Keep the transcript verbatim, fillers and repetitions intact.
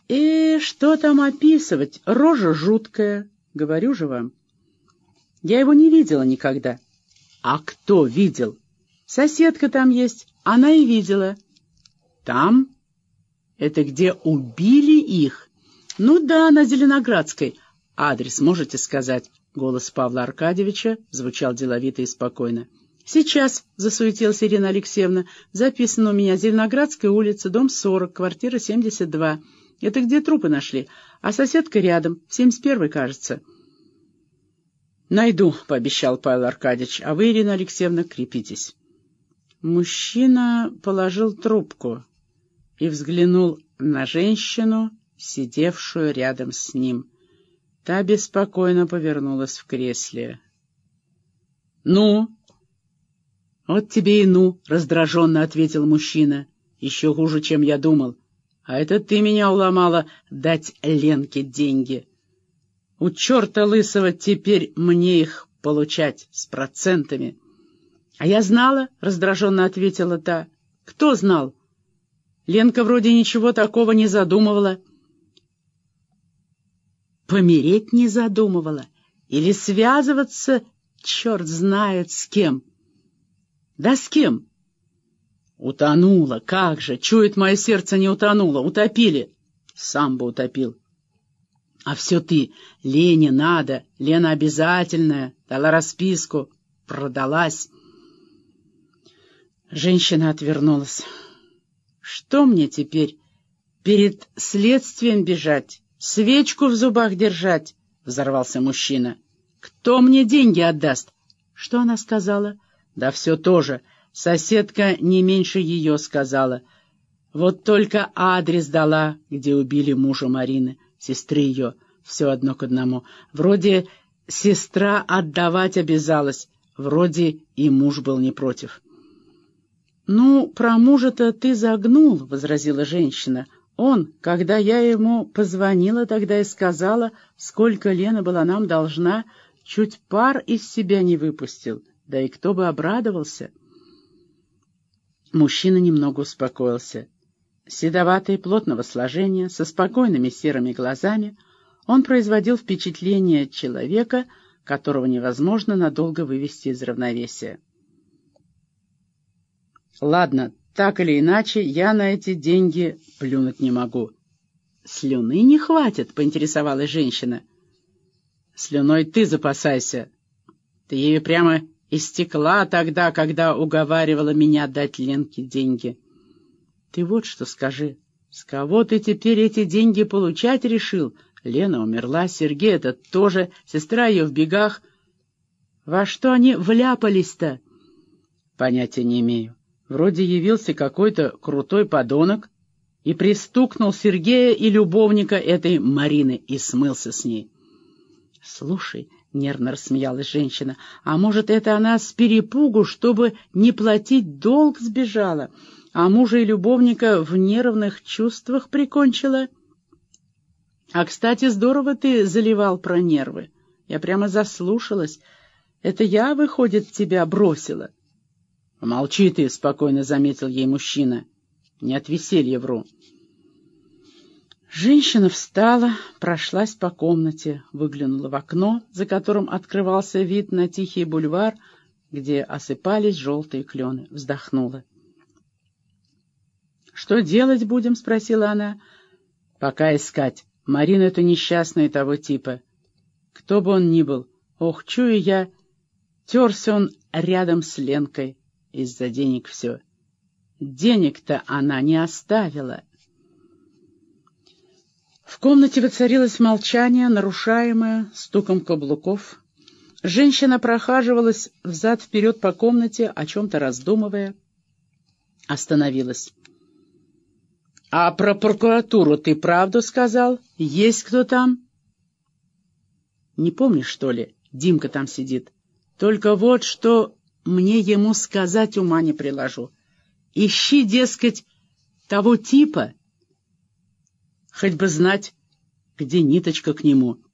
И что там описывать? Рожа жуткая, говорю же вам. Я его не видела никогда. А кто видел? Соседка там есть, она и видела. Там? Это где убили их? Ну да, на Зеленоградской. Адрес можете сказать? Голос Павла Аркадьевича звучал деловито и спокойно. «Сейчас», — засуетилась Ирина Алексеевна, — «записано у меня Зеленоградская улица, дом сорок, квартира семьдесят два. Это где трупы нашли, а соседка рядом, семьдесят первый, кажется». «Найду», — пообещал Павел Аркадьевич, — «а вы, Ирина Алексеевна, крепитесь». Мужчина положил трубку и взглянул на женщину, сидевшую рядом с ним. Та беспокойно повернулась в кресле. «Ну?» «Вот тебе и ну», — раздраженно ответил мужчина. «Еще хуже, чем я думал. А это ты меня уломала дать Ленке деньги. У черта лысого теперь мне их получать с процентами». «А я знала», — раздраженно ответила та. «Кто знал? Ленка вроде ничего такого не задумывала». Помереть не задумывала? Или связываться, черт знает с кем? Да с кем? Утонула, как же, чует мое сердце, не утонула, утопили. Сам бы утопил. А все ты, Лене надо, Лена обязательная, дала расписку, продалась. Женщина отвернулась. Что мне теперь, перед следствием бежать? Свечку в зубах держать, — взорвался мужчина. Кто мне деньги отдаст? Что она сказала? Да все тоже. Соседка не меньше ее сказала. Вот только адрес дала, где убили мужа Марины, сестры ее, все одно к одному. Вроде сестра отдавать обязалась, вроде и муж был не против. — Ну, про мужа-то ты загнул, — возразила женщина. Он, когда я ему позвонила тогда и сказала, сколько Лена была нам должна, чуть пар из себя не выпустил. Да и кто бы обрадовался? Мужчина немного успокоился. Седоватый, плотного сложения, со спокойными серыми глазами, он производил впечатление человека, которого невозможно надолго вывести из равновесия. «Ладно, так или иначе, я на эти деньги плюнуть не могу». «Слюны не хватит», — поинтересовалась женщина. «Слюной ты запасайся. Ты ею прямо истекла тогда, когда уговаривала меня дать Ленке деньги. Ты вот что скажи, с кого ты теперь эти деньги получать решил? Лена умерла, Сергей это тоже, сестра ее в бегах. Во что они вляпались-то?» «Понятия не имею. Вроде явился какой-то крутой подонок и пристукнул Сергея и любовника этой Марины и смылся с ней». «Слушай», — нервно рассмеялась женщина, — «а может, это она с перепугу, чтобы не платить долг, сбежала, а мужа и любовника в нервных чувствах прикончила? А, кстати, здорово ты заливал про нервы. Я прямо заслушалась. Это я, выходит, тебя бросила?» «Молчи ты», — спокойно заметил ей мужчина. «Не от веселья вру». Женщина встала, прошлась по комнате, выглянула в окно, за которым открывался вид на тихий бульвар, где осыпались желтые клены, вздохнула. «Что делать будем?» — спросила она. «Пока искать. Марина — это несчастная того типа. Кто бы он ни был, ох, чую я, терся он рядом с Ленкой. Из-за денег все. Денег-то она не оставила». В комнате воцарилось молчание, нарушаемое стуком каблуков. Женщина прохаживалась взад-вперед по комнате, о чем-то раздумывая. Остановилась. «А про прокуратуру ты правду сказал? Есть кто там?» «Не помнишь, что ли? Димка там сидит. Только вот что мне ему сказать ума не приложу. Ищи, дескать, того типа, хоть бы знать, где ниточка к нему.